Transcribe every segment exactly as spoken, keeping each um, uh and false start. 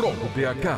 Rock de Acá.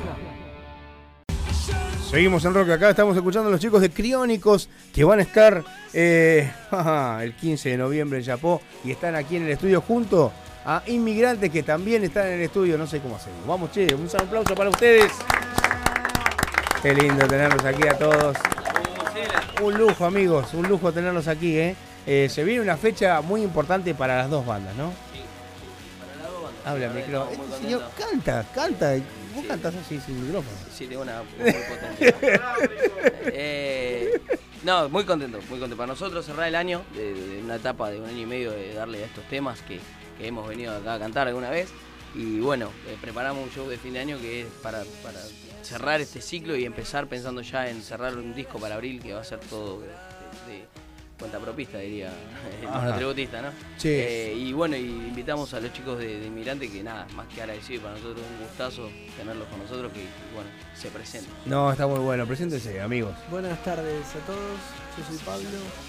Seguimos en Rock de Acá, estamos escuchando a los chicos de Criónicos que van a estar eh, el quince de noviembre en Yapó y están aquí en el estudio junto a Inmigrantes que también están en el estudio, no sé cómo hacemos. Vamos, che, un aplauso para ustedes. Qué lindo tenerlos aquí a todos. Un lujo, amigos, un lujo tenerlos aquí, ¿eh? Eh, se viene una fecha muy importante para las dos bandas, ¿no? Sí, para las dos bandas. Habla, micrófono. Este señor canta, canta. Vos Sí. cantás así sin micrófono. Sí, tengo una voz muy potente. eh, no, muy contento, muy contento. Para nosotros cerrar el año, de, de una etapa de un año y medio de darle a estos temas que, que hemos venido acá a cantar alguna vez. Y bueno, eh, preparamos un show de fin de año que es para, para cerrar este ciclo y empezar pensando ya en cerrar un disco para abril que va a ser todo de, de, de cuentapropista, diría el Ajá. tributista, ¿no? Sí. Eh, y bueno, y invitamos a los chicos de, de Inmigrante que nada, más que agradecido para nosotros, un gustazo tenerlos con nosotros, que, que, bueno, se presenten. No, está muy bueno. Preséntense, amigos. Buenas tardes a todos, yo soy Pablo.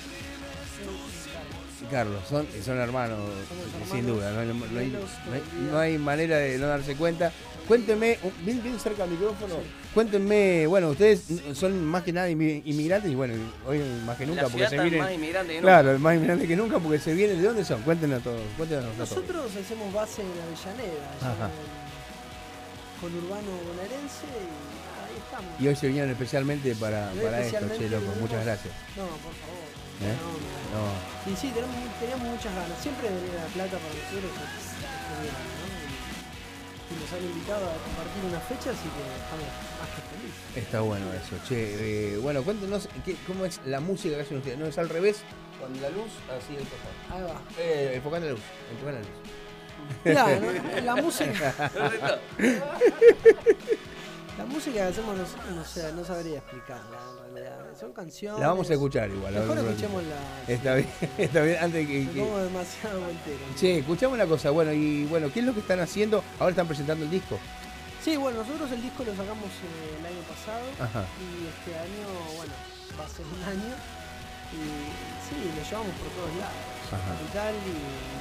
Carlos, son, son hermanos, Somos sin hermanos, duda, no hay, no hay- gemelos, no hay- todavía. no hay manera de no darse cuenta. Cuéntenme, bien, bien cerca del micrófono, cuéntenme, bueno, ustedes son más que nada inmi- inmigrantes y bueno, hoy más que nunca La porque ciudad se está vienen... más inmigrante que nunca. Claro, más inmigrantes que nunca porque se vienen, ¿de dónde son? Cuéntenos todos, cuéntenos a todos. Nosotros hacemos base en Avellaneda, allá Ajá. en- con Urbano Bonaerense y ahí estamos. Y hoy se vinieron especialmente para, Hoy para esto, especialmente che, loco, vinimos- muchas gracias. No, por favor. ¿Eh? No, no. No. Y sí, tenemos, teníamos muchas ganas. Siempre venir a La Plata para nosotros es, es genial, ¿no? Y, y nos han invitado a compartir una fecha, así que estamos más que felices. Está bueno eso, che. Eh, bueno, cuéntenos ¿qué, cómo es la música que hacen ustedes. ¿No es al revés? Con la luz, así el costado. Ahí va. Eh, enfocando la luz, enfocando la luz. Mirá, ¿no? la música. Perfecto. La música que hacemos no, no, sé, no sabría explicarla en realidad. Son canciones. La vamos a escuchar igual. Mejor ahora, escuchemos la. Está bien, está bien, antes que... Me que- pongo demasiado voltero. Che, escuchamos una cosa, bueno, y bueno, ¿qué es lo que están haciendo? Ahora están presentando el disco. Sí, bueno, nosotros el disco lo sacamos eh, el año pasado. Ajá. Y este año, bueno, va a ser un año. Y sí, lo llevamos por todos lados. Ajá. Capital y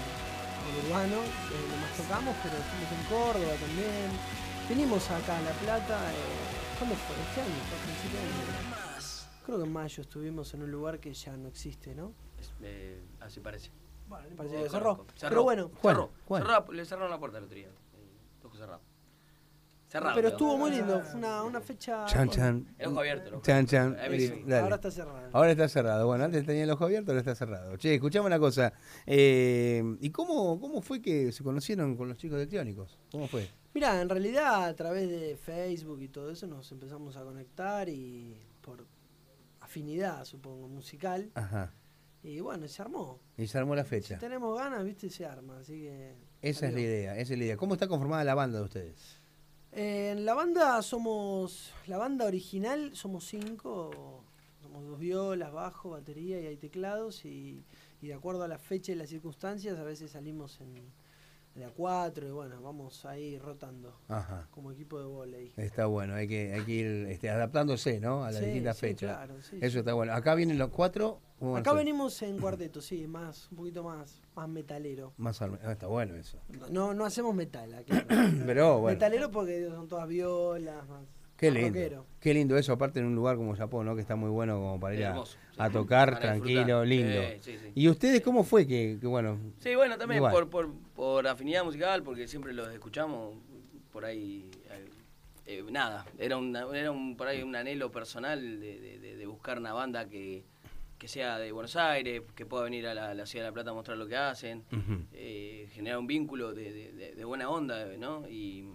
el urbano, que es lo más tocamos, pero estuvimos en Córdoba también. Venimos acá a La Plata. Eh, ¿Cuándo fue? Este año, fue a principio de año. Creo que en mayo estuvimos en un lugar que ya no existe, ¿no? Es, eh, así parece. Bueno, parece Sí, que cerró. conozco. Pero bueno, ¿Cuál? Cerró. ¿Cuál? Cerró, le cerraron la puerta el otro día. El ojo cerrado. Cerrado. pero quedó. estuvo muy lindo. Fue una, una fecha. Chan, bueno, chan. El ojo abierto. el ojo Chan, abierto. chan. A mí sí. Eh, dale. Ahora está cerrado. Ahora está cerrado. Bueno, antes tenía el ojo abierto, ahora está cerrado. Che, escuchame una cosa. Eh, ¿Y cómo, cómo fue que se conocieron con los chicos de Criónicos? ¿Cómo fue? Mira, en realidad a través de Facebook y todo eso nos empezamos a conectar y por afinidad, supongo, musical. Ajá. Y bueno, se armó. Y se armó la Si fecha. tenemos ganas, viste, se arma. Así que. Esa es la salió. idea, esa es la idea. ¿Cómo está conformada la banda de ustedes? Eh, en la banda somos. La banda original somos cinco. Somos dos violas, bajo, batería y hay teclados. Y, y de acuerdo a la fecha y las circunstancias, a veces salimos en de a cuatro y bueno, vamos ahí rotando Ajá. como equipo de vóley. Está bueno, hay que, hay que ir este, adaptándose, ¿no? A las Sí, distintas sí, fechas. claro, sí, Eso sí. está bueno. Acá vienen los cuatro. ¿cómo van a Acá ser? venimos en cuarteto, sí, más, un poquito más, más metalero. Más arme- ah, está bueno eso. No, no hacemos metal, claro. Pero bueno. Metalero porque son todas violas, más. Qué más lindo. rockero. Qué lindo eso, aparte en un lugar como Japón, ¿no? Que está muy bueno como para ir a, Hermoso, sí. a tocar, Para tranquilo, disfrutar. lindo. Sí, sí, sí. ¿Y ustedes cómo fue que, que bueno? Sí, bueno, también Igual. por, por, por afinidad musical, porque siempre los escuchamos por ahí. eh, eh, nada, era, una, era un, por ahí un anhelo personal de, de, de- de buscar una banda que, que sea de Buenos Aires, que pueda venir a la, a la Ciudad de La Plata a mostrar lo que hacen, Ujú. eh, generar un vínculo de, de- de- de buena onda, ¿no? Y,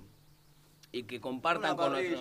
y que compartan con nosotros.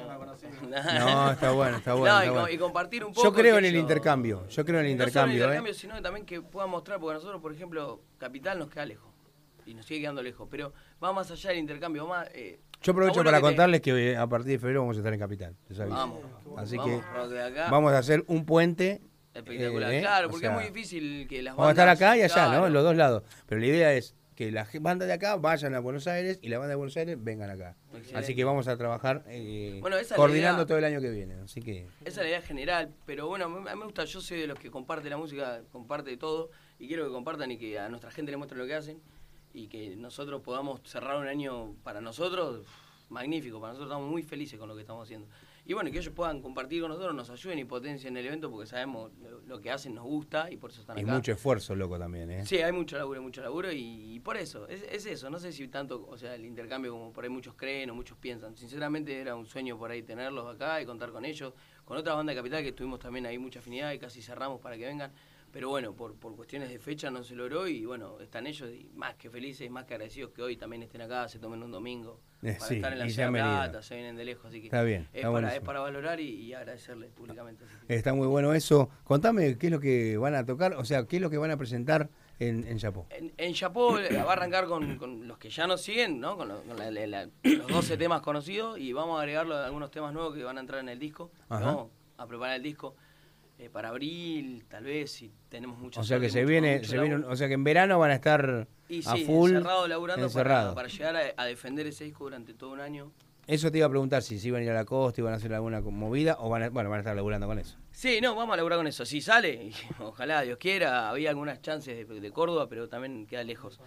No, está bueno, está bueno. No, está y, bueno. co- y compartir un poco. Yo creo en que el eso- intercambio, yo creo en el no solo intercambio, el intercambio, ¿eh? sino también que puedan mostrar, porque nosotros, por ejemplo, Capital nos queda lejos y nos sigue quedando lejos, pero va más allá del intercambio, va más, eh, Yo aprovecho está bueno para que te- contarles que eh, a partir de febrero vamos a estar en Capital. les aviso. Vamos, Así vamos, que Rock de Acá, vamos a hacer un puente. espectacular, eh, claro, o porque sea, es muy difícil que las Vamos a bandas... estar acá y allá, ¿no? claro, En los dos lados. Pero la idea es que las bandas de acá vayan a Buenos Aires y la banda de Buenos Aires vengan acá. Excelente. Así que vamos a trabajar eh, Bueno, esa es la coordinando idea. todo el año que viene. Así que Esa es la idea general, pero bueno, a mí me gusta, yo soy de los que comparte la música, comparte todo, y quiero que compartan y que a nuestra gente le muestren lo que hacen, y que nosotros podamos cerrar un año para nosotros magnífico, para nosotros estamos muy felices con lo que estamos haciendo. Y bueno, que ellos puedan compartir con nosotros, nos ayuden y potencien el evento porque sabemos lo, lo que hacen, nos gusta y por eso están y acá. Y mucho esfuerzo, loco, también, ¿eh? Sí, hay mucho laburo, mucho laburo y, y por eso, es, es eso, no sé si tanto, o sea, el intercambio como por ahí muchos creen o muchos piensan. Sinceramente era un sueño por ahí tenerlos acá y contar con ellos, con otras bandas de Capital que tuvimos también ahí mucha afinidad y casi cerramos para que vengan. Pero bueno, por, por cuestiones de fecha no se logró y bueno, están ellos y más que felices, más que agradecidos que hoy también estén acá, se tomen un domingo Eh, para sí, estar en la y Ciudad de se han Plata, venido. se vienen de lejos, así que Está bien, es, está para, es buenísimo. para valorar y, y agradecerles públicamente. Así que- Está muy bueno eso. Contame qué es lo que van a tocar, o sea, qué es lo que van a presentar en, en Japó. En, en Chapó eh, va a arrancar con, con los que ya nos siguen, ¿no? Con, lo- con la- la- la- los doce temas conocidos y vamos a agregar los- algunos temas nuevos que van a entrar en el disco. Ajá. Vamos a preparar el disco eh, para abril, tal vez, si tenemos mucho O sea que suerte, se mucho- viene, mucho se viene, laburo. o sea que en verano van a estar Y a sí, full. encerrado, laburando encerrado. Para, para llegar a, a defender ese disco durante todo un año. Eso te iba a preguntar si se iban a ir a la costa, iban a hacer alguna movida o van a, bueno, van a estar laburando con eso. Sí, no, vamos a laburar con eso. Si sale, y ojalá Dios quiera, había algunas chances de, de Córdoba, pero también queda lejos.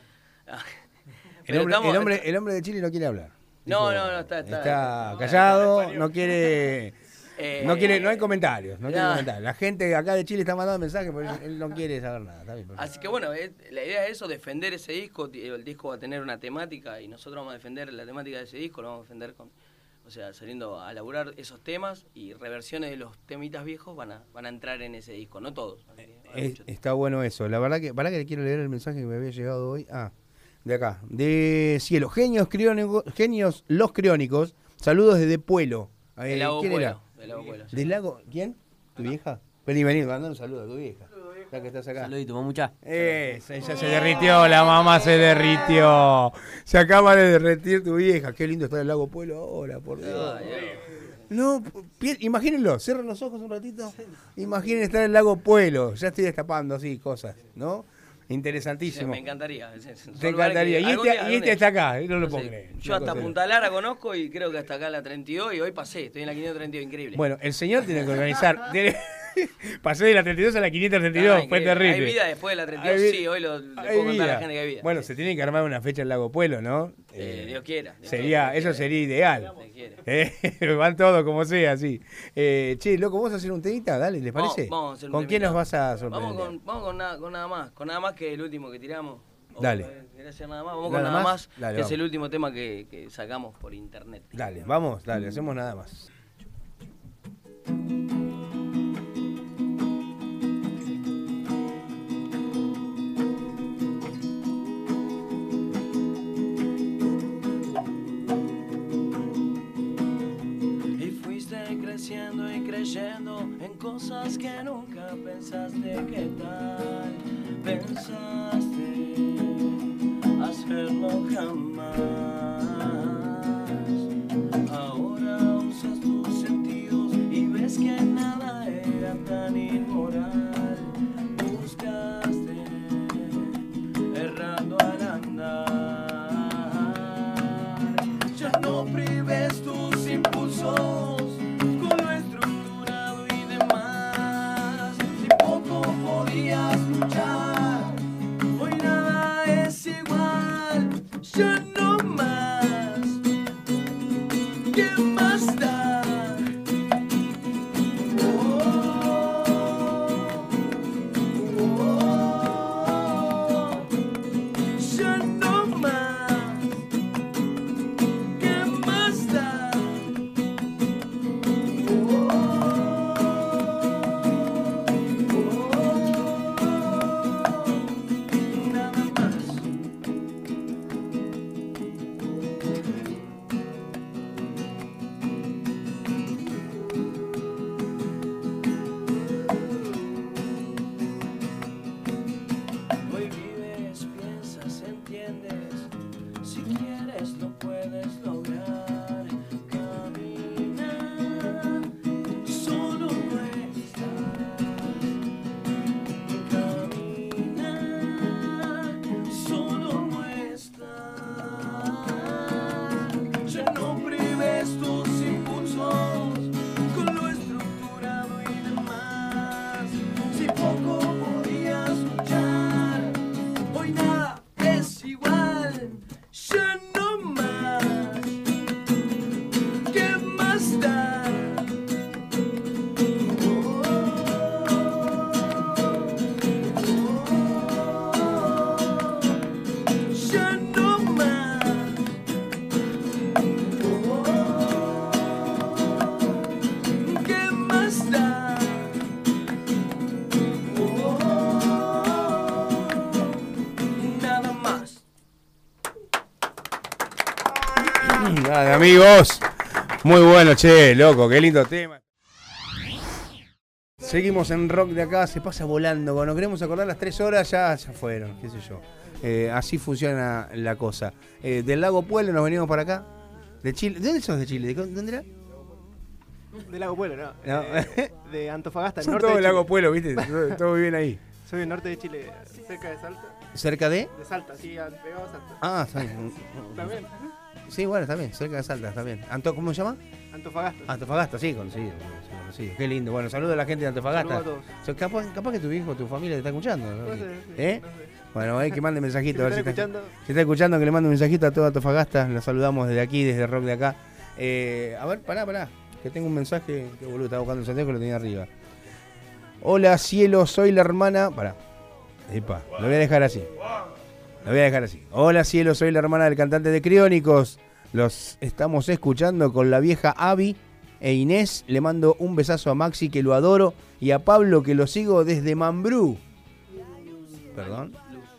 El Pero hombre, estamos- el, hombre, el hombre de Chile no quiere hablar. No, Dijo, no, no, está- está- está no, callado, está- no quiere, Eh, no quiere, no hay comentarios, no quiere no. comentarios. La gente acá de Chile está mandando mensajes, pero él, él no quiere saber nada. Está bien, perfecto. Así que bueno, es- la idea es eso, defender ese disco. ti- El disco va a tener una temática y nosotros vamos a defender la temática de ese disco, lo vamos a defender con, o sea, saliendo a laburar esos temas y reversiones de los temitas viejos van a, van a entrar en ese disco, no todos. así que hay Es- mucho. está bueno eso. La verdad que, para que le quiero leer el mensaje que me había llegado hoy. Ah, de acá. De Cielo. Genios, criónicos, genios los criónicos. Saludos desde Puelo. Eh, El Lago ¿Quién Puelo, era? el Lago Puelo, sí. ¿Del lago? ¿Quién? ¿Tu vieja? Vení, vení, mandar un saludo a tu vieja. Ya que estás acá. Saludito, mamucha. Eh, ella se derritió, la mamá se derritió. Se acaba de derretir tu vieja. Qué lindo está el lago Puelo ahora, por Dios. Ay, ay. No, pi- imagínenlo, cierren los ojos un ratito. Imaginen estar en el lago Puelo. Ya estoy destapando así cosas, ¿no? Sí, Interesantísimo. me encantaría. Es- es- son Te lugares encantaría. que Y algún este, día- y algún este día- está acá, no lo puedo Sí. creer. Yo hasta Punta Lara conozco y creo que hasta acá la treinta y dos y hoy pasé, estoy en la quinientos treinta y dos, increíble. Bueno, el señor tiene que organizar. tiene- Pasé de la treinta y dos a la quinientos treinta y Ah, dos, fue increíble. terrible. Hay vida después de la treinta y dos, Hay vi- sí, hoy lo, le hay puedo contar a vida. la gente que hay vida. Bueno, se tiene que armar una fecha en Lago Puelo, ¿no? Eh, Eh, Dios quiera. Dios sería, quiera, eso Dios sería ideal. quiera, Dios quiera. Eh, van todos como sea, sí. Eh, che, loco, ¿vos vas a hacer un temita? Dale, ¿les Vamos- parece? vamos a hacer un ¿Con quién temita. nos vas a sorprender? Vamos con, vamos con, nada, con nada más, con nada más que el último que tiramos. O, Dale. eh, ¿querés hacer nada más? Vamos ¿Nada con nada más? más, Dale, que es vamos. el último tema que, que sacamos por internet. Dale, vamos, dale, hacemos nada más. Y fuiste creciendo y creyendo en cosas que nunca pensaste. ¿Qué tal pensaste hacerlo jamás? Ahora usas tus sentidos y ves que nada era tan inmoral. Buscaste errando al andar. Ya no prives tus impulsos con lo estructurado y demás. Si poco podías luchar, hoy nada es igual. Ya no más. ¿Qué más da? Oh, oh, ya no más. ¿Qué más da? Nada más. Grande, amigos. Muy bueno, che, loco, qué lindo tema. Seguimos en rock de acá, se pasa volando. Cuando queremos acordar las tres horas, ya, ya fueron, qué sé yo. Eh, así funciona la cosa. Eh, del Lago Pueblo nos venimos para acá. De Chile. ¿De dónde sos de Chile? ¿De dónde era? Del Lago Pueblo, no. No. Eh, de Antofagasta, Son norte todos de del Lago Chile. Pueblo, ¿viste? Todo, todo muy bien ahí. Soy del norte de Chile, cerca de Salta. ¿Cerca de? De Salta, sí, pegado a Salta. Ah, sí. También. Sí, bueno, está bien, cerca de Salta, está bien. Anto, ¿cómo se llama? Antofagasta. Antofagasta, sí, conocido, sí, conocido. Qué lindo. Bueno, saludos a la gente de Antofagasta. Saludos a todos. So, capaz, capaz que tu hijo, tu familia te está escuchando, ¿no? No sé, sí, ¿Eh? no sé. Bueno, hay que mande mensajito. Si a me ver si están está, escuchando. si está escuchando, que le mande un mensajito a toda Antofagasta. Los saludamos desde aquí, desde Rock de acá. Eh, a ver, pará, pará. Que tengo un mensaje que boludo, estaba buscando un Santiago que lo tenía arriba. Hola, cielo, soy la hermana. Pará. Epa, lo voy a dejar así. Lo voy a dejar así. Hola, cielo, soy la hermana del cantante de Criónicos. Los estamos escuchando con la vieja Abby e Inés. Le mando un besazo a Maxi, que lo adoro, y a Pablo, que lo sigo desde Mambrú. Perdón.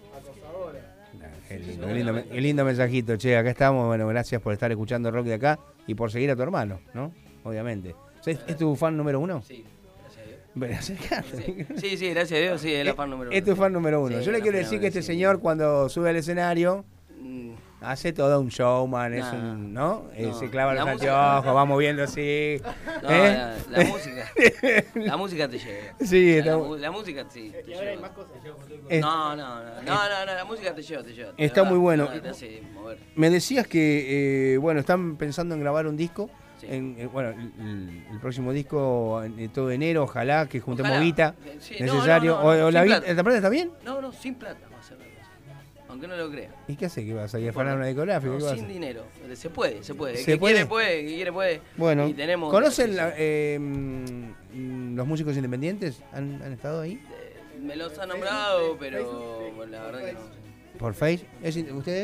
Qué lindo, qué lindo, qué lindo mensajito, che, acá estamos. Bueno, gracias por estar escuchando rock de acá y por seguir a tu hermano, ¿no? Obviamente. ¿Es, es tu fan número uno? Sí, gracias a Dios. Bueno, acercate. Sí, sí, gracias a Dios, sí, es la fan número uno. Es tu fan número uno. Sí, Yo le la quiero fan decir que número este sí. señor, cuando sube al escenario, Mm, hace todo un showman, es Nah. un, ¿no? Eh, No, se clava los la anteojos, música- va moviendo así. No, ¿Eh? la, la música. La música te lleva. Sí, la, está- mu- la música sí, te Y ahora hay lleva. más cosas. Es- No, no, no, no, no, no, la música te lleva, te lleva. de Está verdad, muy bueno. de verdad, Te hace mover. Me decías que, eh, bueno, están pensando en grabar un disco. Sí. En, eh, bueno, el, el próximo disco en, en todo enero, ojalá que juntemos Ojalá. guita Sí, no, necesario. no, no, o, o sin la, plata. guita- ¿La plata está bien? No, no, sin plata va a ser la cosa. Aunque no lo crea. ¿Y qué hace? ¿Qué vas a ir a afanar una discográfica? No, ¿Qué vas a sin hacer? dinero. Se puede, se puede. El ¿Se que puede? quiere puede, el que quiere puede. Bueno, Y tenemos, ¿conocen sí, la- sí. eh, mm, los músicos independientes? ¿Han, han estado ahí? Eh, Me los han nombrado, pero bueno, la verdad que no. ¿Por Face? ¿Es in- ¿Ustedes?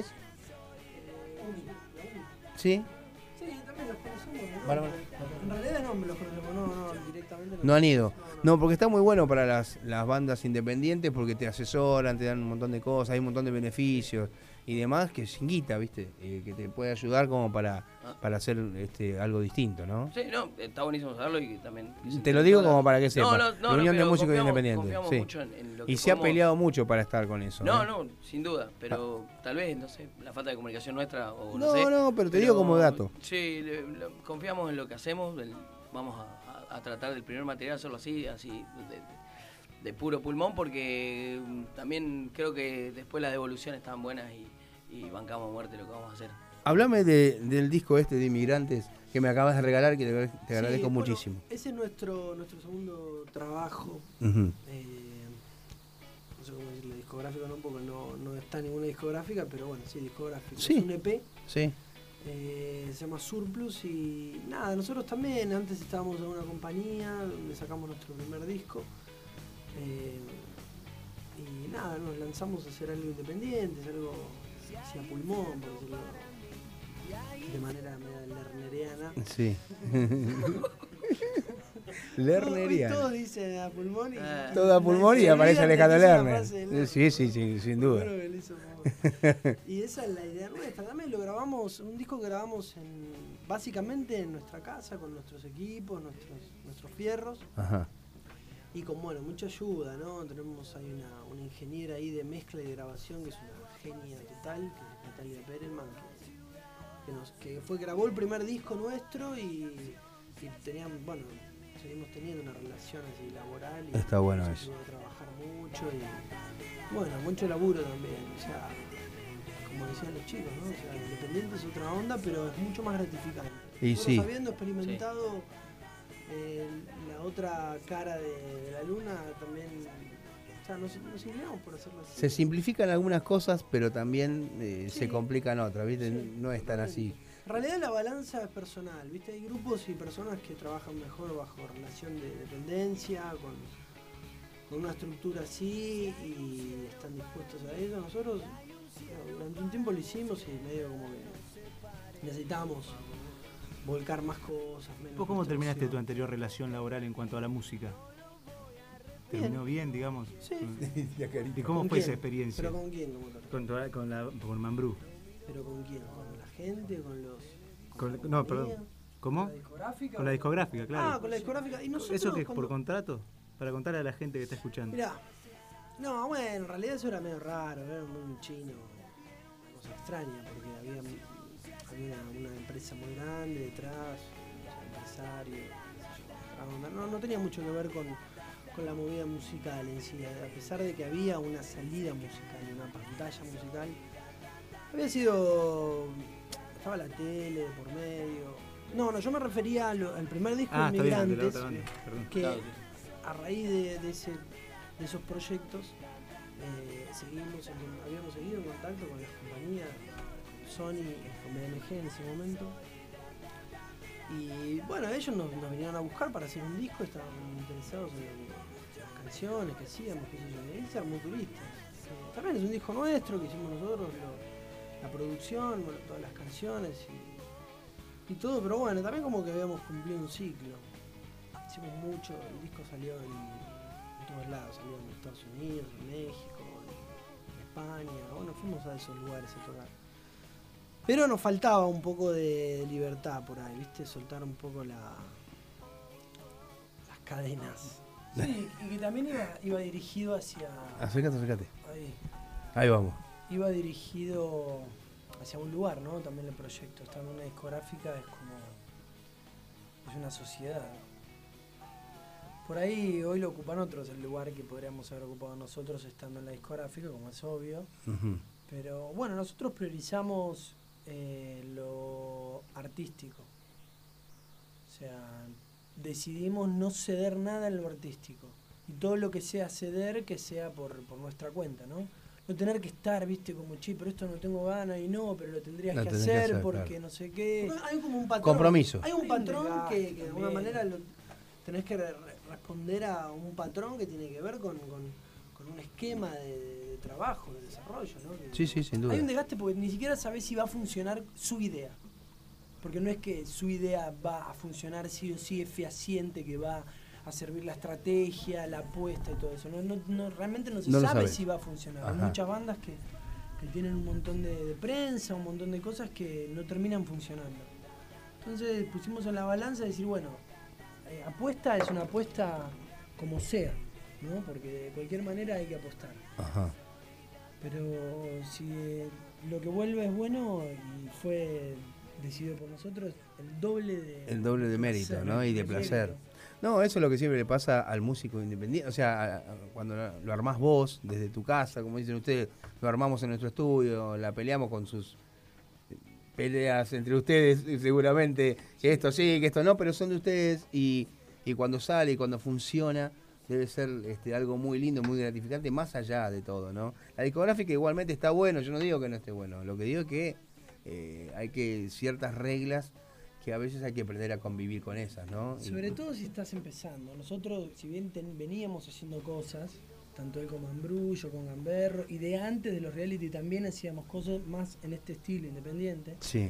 ¿Sí? Sí, también los conocemos. ¿no? Vale, vale. En realidad no me los conocemos, no, no, directamente. No han ido. No, porque está muy bueno para las, las bandas independientes porque te asesoran, te dan un montón de cosas, hay un montón de beneficios y demás que sin guita, ¿viste? Eh, que te puede ayudar como para, para hacer este, algo distinto, ¿no? Sí, no, está buenísimo saberlo y que también. que se Te lo digo entienda. como para que sepas. No, no, no, La Unión de pero Músicos confiamos- Independientes. confiamos Sí. mucho en- en lo que Y se ha podemos- peleado mucho para estar con eso. No, ¿eh? no, sin duda, pero tal vez, no sé, la falta de comunicación nuestra o no, No, sé. no, pero te digo como dato. Sí, le- le- confiamos en lo que hacemos, el- vamos a, a- a tratar del primer material, hacerlo así, así, de, de- de puro pulmón, porque mm, también creo que después las devoluciones estaban buenas y, y bancamos a muerte lo que vamos a hacer. Hablame de, del disco este de Inmigrantes que me acabas de regalar, que te, te agradezco Sí, bueno, muchísimo. Ese es nuestro, nuestro segundo trabajo. Ujú. Eh, no sé cómo decirle discográfico, no, porque no, no está ninguna discográfica, pero bueno, sí, discográfico. Sí. Es un E P, Sí. eh, se llama Surplus y nada, nosotros también, antes estábamos en una compañía donde sacamos nuestro primer disco. Eh, y nada, nos lanzamos a hacer algo independiente, es algo hacia pulmón, por decirlo de manera media lerneriana. Sí. Hoy Lerneriana. todos dicen a pulmón y, Ah. Todo a pulmón y se aparece olvidan de Alejandro que es una Lerner. frase de Lerner. Sí, sí, sí, sin duda. Bueno, que lo hizo famoso. Y esa es la idea nuestra. También lo grabamos, un disco que grabamos en, básicamente en nuestra casa, con nuestros equipos, nuestros, nuestros fierros. Ajá. Y con, bueno, mucha ayuda, ¿no? Tenemos ahí una, una ingeniera ahí de mezcla y de grabación que es una genia total, que es Natalia Perelman, que, que, nos, que fue, grabó el primer disco nuestro y, y tenían, bueno, seguimos teniendo una relación así laboral. Y Está bueno nos eso. ayudó a trabajar mucho y, bueno, mucho laburo también, o sea, como decían los chicos, ¿no? O sea, independiente es otra onda, pero es mucho más gratificante. Y Nosotros, sí. habiendo experimentado eh, la otra cara de, de la luna, también, o sea, nos, nos inclinamos por hacerlo así. Se simplifican algunas cosas, pero también eh, Sí. se complican otras, ¿viste? Sí, No es tan así. En realidad la balanza es personal, ¿viste? Hay grupos y personas que trabajan mejor bajo relación de dependencia, con, con una estructura así y están dispuestos a ello. Nosotros bueno, durante un tiempo lo hicimos y medio como que necesitamos volcar más cosas. Menos ¿Vos cómo terminaste tu construcción. anterior relación laboral en cuanto a la música? Bien. ¿Terminó bien, digamos? Sí. ¿Y cómo ¿Con fue quién? esa experiencia? ¿Pero con quién? ¿Cómo te- Con, tu- con, la, con Mambrú. ¿Pero con quién? ¿Con la gente? ¿Con los, Con- no, perdón. Mía, ¿Cómo? ¿Con la discográfica? Con la discográfica, claro. Ah, con la discográfica. ¿Y nosotros ¿Eso que es cuando- por contrato? Para contarle a la gente que está escuchando. Mirá, no, bueno, en realidad eso era medio raro, era muy chino, una cosa extraña, porque había, había una, una empresa muy grande detrás, un empresario, qué sé yo, otra onda. no, no tenía mucho que ver con, con la movida musical en sí, a pesar de que había una salida musical, una pantalla musical, había sido, estaba la tele de por medio. No, no, yo me refería a lo- al primer disco Ah, de está bien, de la Inmigrantes, otra banda, perdón. que Claro, a raíz de, de, ese, de esos proyectos eh, seguimos en- habíamos seguido en contacto con las compañías, Sony y con B M G en ese momento. Y bueno, ellos nos, nos vinieron a buscar para hacer un disco, estaban interesados en, en las canciones que hacíamos, qué sé yo, y ahí se armó Turistas. Eh, también es un disco nuestro que hicimos nosotros, lo- la producción, bueno, todas las canciones y, y todo, pero bueno, también como que habíamos cumplido un ciclo. Hicimos mucho, el disco salió en, en todos lados, salió en Estados Unidos, en México, en, en España, bueno, fuimos a esos lugares a tocar. Pero nos faltaba un poco de libertad por ahí, ¿viste? Soltar un poco la, las cadenas. Sí, y que también iba, iba dirigido hacia... Acércate, acércate. Ahí, Ahí vamos. iba dirigido hacia un lugar, ¿no? También el proyecto, estar en una discográfica es como... es una sociedad. Por ahí hoy lo ocupan otros, el lugar que podríamos haber ocupado nosotros estando en la discográfica, como es obvio. Ujú. Pero bueno, nosotros priorizamos eh, lo artístico. O sea, decidimos no ceder nada en lo artístico. Y todo lo que sea ceder, que sea por, por nuestra cuenta, ¿no? No tener que estar, viste, como, che, pero esto no tengo ganas y no, pero lo tendrías Lo que, tendrías hacer que hacer, porque claro. no sé qué. Hay como un patrón. Compromiso. Hay un Hay un patrón desgaste que, que de alguna también. manera lo, tenés que re- re- responder a un patrón que tiene que ver con, con, con un esquema de, de trabajo, de desarrollo, ¿no? Que- Sí, sí, sin duda. Hay un desgaste porque ni siquiera sabés si va a funcionar su idea. Porque no es que su idea va a funcionar sí o sí, es fehaciente, que va a servir la estrategia, la apuesta y todo eso. No, no, no- realmente no se No lo sabe sabes. si va a funcionar. Hay Ajá. muchas bandas que, que tienen un montón de, de prensa, un montón de cosas que no terminan funcionando. Entonces pusimos en la balanza de decir, bueno, eh, apuesta es una apuesta como sea, ¿no? Porque de cualquier manera hay que apostar. Ajá. Pero si eh, lo que vuelve es bueno y fue decidido por nosotros, el doble de... El doble de mérito, placer, ¿no? Y de mérito. placer. No, eso es lo que siempre le pasa al músico independiente. O sea, a- a- cuando lo lo armás vos, desde tu casa, como dicen ustedes, lo armamos en nuestro estudio, la peleamos con sus peleas entre ustedes, seguramente, que esto sí, que esto no, pero son de ustedes y, y cuando sale y cuando funciona, debe ser este, algo muy lindo, muy gratificante, más allá de todo, ¿no? La discográfica igualmente está bueno, yo no digo que no esté bueno, lo que digo es que eh, hay que ciertas reglas que a veces hay que aprender a convivir con esas, ¿no? Sobre Y- todo si estás empezando. Nosotros, si bien ten- veníamos haciendo cosas, tanto él como Ambrullo, con Gamberro, y de antes de los reality también hacíamos cosas más en este estilo independiente, Sí.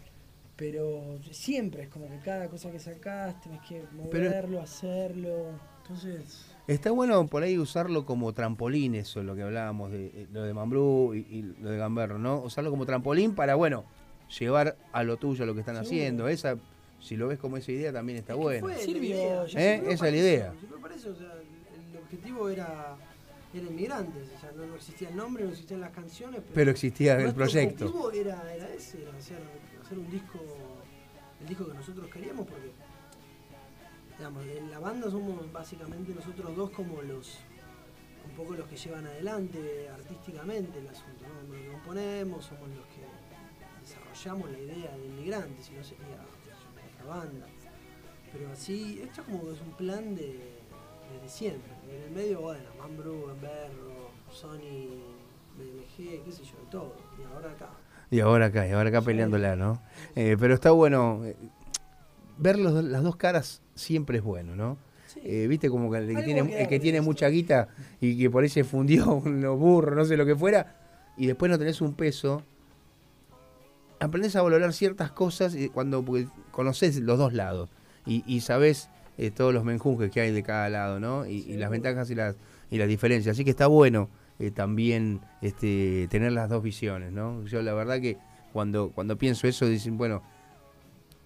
pero siempre es como que cada cosa que sacás tenés que Pero- moverlo, hacerlo. Entonces, Está bueno por ahí usarlo como trampolín, eso, lo que hablábamos de eh, lo de Mambrú y, y lo de Gamberro, ¿no? Usarlo como trampolín para, bueno, llevar a lo tuyo lo que están Seguro. haciendo. Esa, si lo ves como esa idea, también está es que bueno. fue la Sirvió, idea, ya ¿Eh? sirvió Esa para es la idea. eso, sirvió para eso, o sea, el, el objetivo era, era Inmigrantes, o sea, no, no existía el nombre, no existían las canciones, pero, Pero existía el nuestro proyecto. objetivo era, era ese, era hacer, hacer un disco, el disco que nosotros queríamos, porque digamos, en la banda somos básicamente nosotros dos como los un poco los que llevan adelante artísticamente el asunto, ¿no? Somos los que componemos, somos los que desarrollamos la idea de Inmigrantes, si no sería otra banda. Pero así, esto es como que es un plan de desde siempre. En el medio, bueno, Mambrú, Gamberro, Sony, B M G, qué sé yo, de todo. Y ahora acá. Y ahora acá, y ahora acá Sí. peleándola, ¿no? Eh, pero está bueno. eh, ver los do- las dos caras siempre es bueno, ¿no? Sí. Eh, Viste como que el que Algo tiene, queda el que de tiene esto. mucha guita y que por ahí se fundió unos burros, no sé lo que fuera, y después no tenés un peso, aprendés a valorar ciertas cosas y cuando porque conoces los dos lados y, y sabés eh, todos los menjunjes que hay de cada lado, ¿no? Y, y las ventajas y las, y las diferencias. Así que está bueno eh, también este, tener las dos visiones, ¿no? Yo la verdad que cuando, cuando pienso eso, dicen, bueno,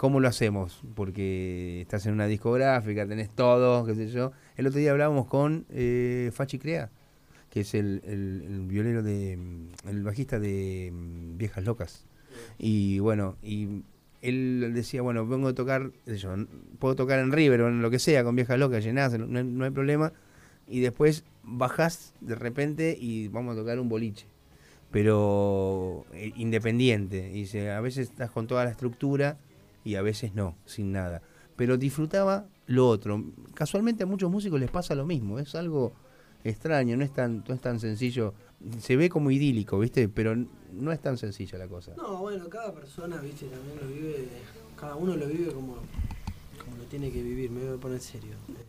¿cómo lo hacemos? Porque estás en una discográfica, tenés todo, qué sé yo. El otro día hablábamos con eh, Fachi Crea, que es el, el, el violero de, el bajista de um, Viejas Locas. Y bueno, y él decía, bueno, vengo a tocar, qué sé yo, puedo tocar en River o en lo que sea, con Viejas Locas, llenás, no hay, no hay problema. Y después bajás de repente y vamos a tocar un boliche. Pero eh, independiente. Y dice, a veces estás con toda la estructura y a veces no, sin nada. Pero disfrutaba lo otro. Casualmente a muchos músicos les pasa lo mismo. Es algo extraño, no es tan, no es tan sencillo. Se ve como idílico, ¿viste? Pero no es tan sencilla la cosa. No, bueno, cada persona, ¿viste? También lo vive, cada uno lo vive como, como lo tiene que vivir. Me voy a poner serio.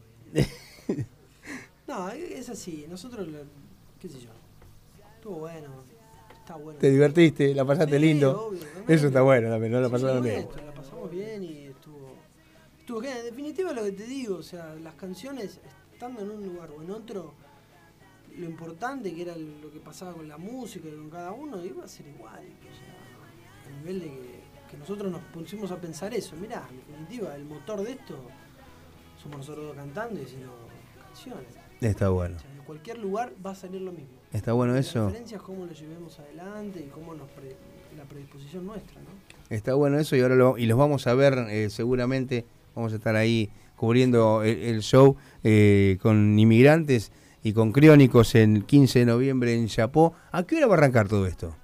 No, es así. Nosotros, qué sé yo, estuvo bueno. Está bueno. Te divertiste, la pasaste Sí, lindo. obvio, Eso está bueno también, no la pasaron sí, bien. esto, la pasamos bien y estuvo, estuvo genial. En definitiva, lo que te digo, o sea, las canciones, estando en un lugar o en otro, lo importante que era lo que pasaba con la música y con cada uno, iba a ser igual. O sea, a nivel de que, que nosotros nos pusimos a pensar eso. Mirá, en definitiva, el motor de esto somos nosotros dos cantando y haciendo canciones. Está bueno. O sea, en cualquier lugar va a salir lo mismo. Está bueno eso. La diferencia es cómo lo llevemos adelante y cómo nos pre, la predisposición nuestra, ¿no? Está bueno eso y ahora lo, y los vamos a ver eh, seguramente. Vamos a estar ahí cubriendo el, el show eh, con Inmigrantes y con Criónicos el quince de noviembre en Chapó. ¿A qué hora va a arrancar todo esto?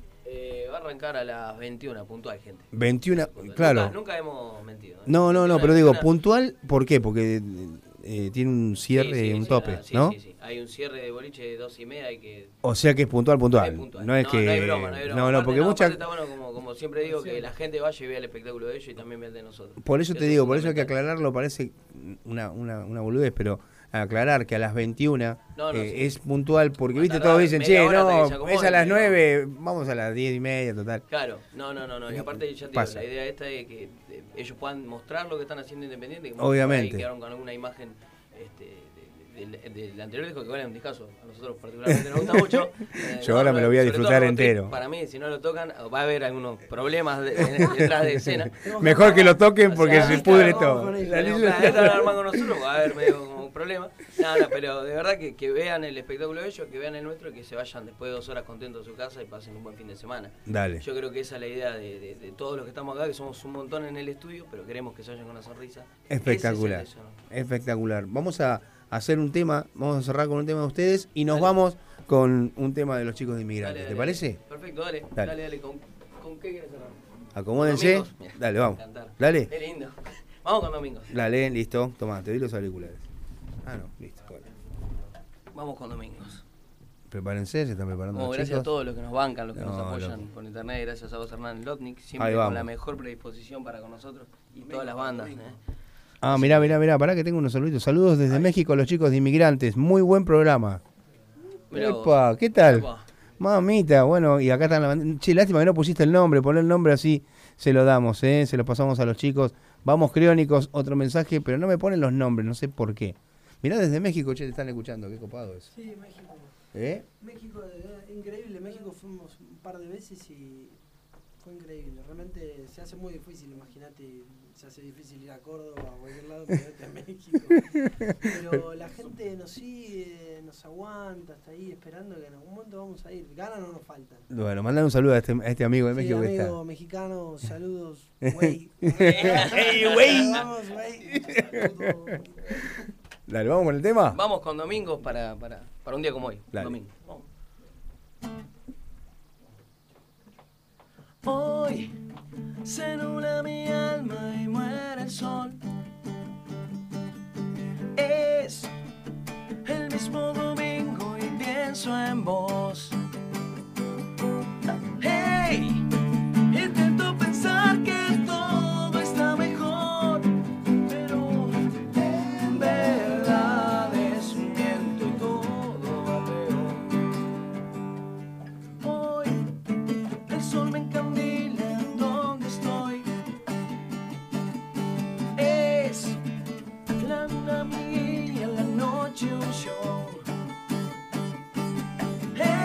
Eh, va a arrancar a las veintiuna, puntual, gente. veintiuna, Puntual. claro. Nunca, nunca hemos mentido. ¿eh? No, no, no, veintiuna, pero digo, veintiuna. puntual, ¿por qué? Porque eh, tiene un cierre, Sí, sí, un sí, tope, nada, sí, ¿no? Sí, sí, hay un cierre de boliche de dos y media, hay que... O sea que es puntual, puntual. Es puntual. No es que... no hay broma, no hay broma. No, no, Aparte, porque no, muchas... aparte está bueno, como, como siempre digo, que la gente vaya y vea el espectáculo de ellos y también vea el de nosotros. Por eso te es digo, por eso hay que fundamental. aclararlo, parece una, una, una boludez, pero aclarar que a las veintiuna No, no, eh, sí. es puntual, porque Va a viste, tardar todos dicen, media che, hora hasta que se no, acomoden, es a las pero- nueve, vamos a las diez y media, total. Claro, no, no, no, no. Y aparte ya te digo, Pasa. la idea esta es que eh, ellos puedan mostrar lo que están haciendo independiente. Que Obviamente. Y quedaron con alguna imagen este, de- de- de- del anterior disco, que vale un discazo. A nosotros particularmente nos gusta mucho. Eh, Yo ahora me lo voy a sobre todo disfrutar Road Trip, entero. Para mí, si no lo tocan, va a haber algunos problemas de- de- detrás de escena. Mejor que lo toquen porque O sea, se pudre claro, todo. con eso. La Pero, lista- claro, esta arma con nosotros va a haber medio como un problema. No, no, pero de verdad que, que vean el espectáculo de ellos, que vean el nuestro y que se vayan después de dos horas contentos a su casa y pasen un buen fin de semana. Dale. Yo creo que esa es la idea de, de, de todos los que estamos acá, que somos un montón en el estudio, pero queremos que se vayan con una sonrisa. Espectacular. Ese es el deseo, ¿no? Espectacular. Vamos a hacer un tema, vamos a cerrar con un tema de ustedes y nos vamos con un tema de los chicos de Inmigrantes. Dale, ¿Te dale, parece? dale. Perfecto, dale. Dale. Dale, dale. ¿Con, con qué quieres cerrar? Acomódense. Domingos. Mira, Dale, vamos. cantar. Dale. Qué lindo. Vamos con Domingos. Dale, listo. Toma, te doy los auriculares. Ah, no, listo. Bueno. Vamos con Domingos. Prepárense, se están preparando Como los gracias a chicos. todos los que nos bancan, los que nos No, apoyan loco. por internet, gracias a vos Hernán Lotnik, Ahí siempre vamos. con la mejor predisposición para con nosotros y todas las bandas. ¿eh? Ah, mirá, mirá, mirá, pará que tengo unos saluditos. Saludos desde México a los chicos de Inmigrantes. Muy buen programa. Mirá vos. Epa, ¿qué tal? Epa. Mamita, bueno, y acá están la band- Che, lástima que no pusiste el nombre, poner el nombre así se lo damos, ¿eh? Se lo pasamos a los chicos. Vamos, Criónicos, otro mensaje, pero no me ponen los nombres, no sé por qué. Mirá desde México, che, te están escuchando, qué copado es. Sí, México. ¿Eh? México, eh, increíble. México fuimos un par de veces y fue increíble. Realmente se hace muy difícil, imagínate, se hace difícil ir a Córdoba o a cualquier lado, pero vete a México. Pero la gente nos sigue, nos aguanta, está ahí esperando que en algún momento vamos a ir. Ganas no nos faltan. Bueno, mandale un saludo a este, a este amigo de Sí, México que amigo está. mexicano, saludos, güey. ¡Ey, güey! Vamos, güey. Dale, ¿vamos con el tema? Vamos con Domingos para, para, para un día como hoy. Dale. Domingo. Vamos. Hoy se nubla mi alma y muere el sol. Es el mismo domingo y pienso en vos. Hey, intento pensar que todo está mejor, pero en verdad es un viento y todo va peor. Hoy el sol me encandila en donde estoy. Es la luna mía, la noche un show. Hey,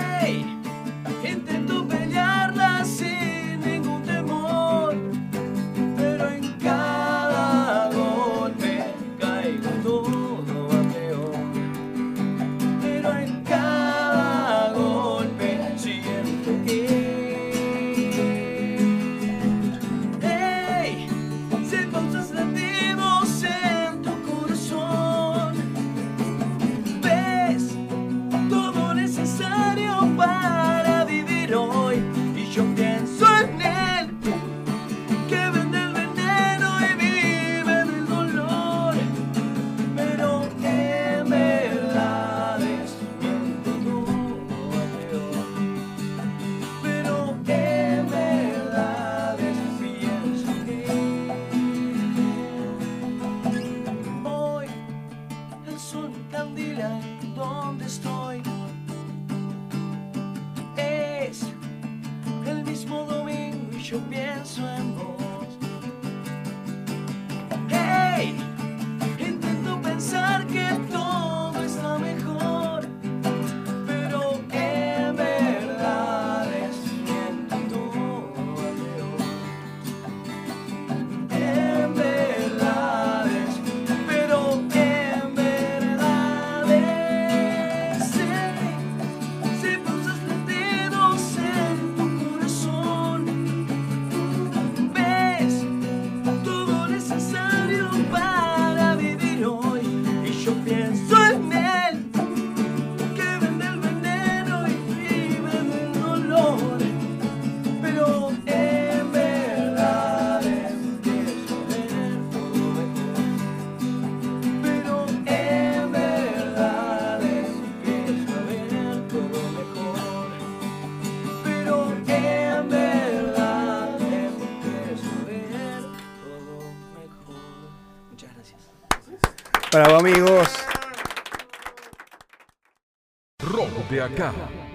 yo pienso en vos. Hey, intento pensar que todo está mejor, pero en verdad es bien todo peor. En verdad es, pero en verdad es. Si pusaste dedos en tu corazón, ves todo necesario para vivir hoy. Y yo pienso en él, que vende el veneno y vive del dolor, pero en verdad empiezo a ver todo mejor. Pero en verdad empiezo a ver todo mejor. Pero en verdad empiezo a ver todo mejor. Muchas gracias. Bravo, amigos. Rock de acá.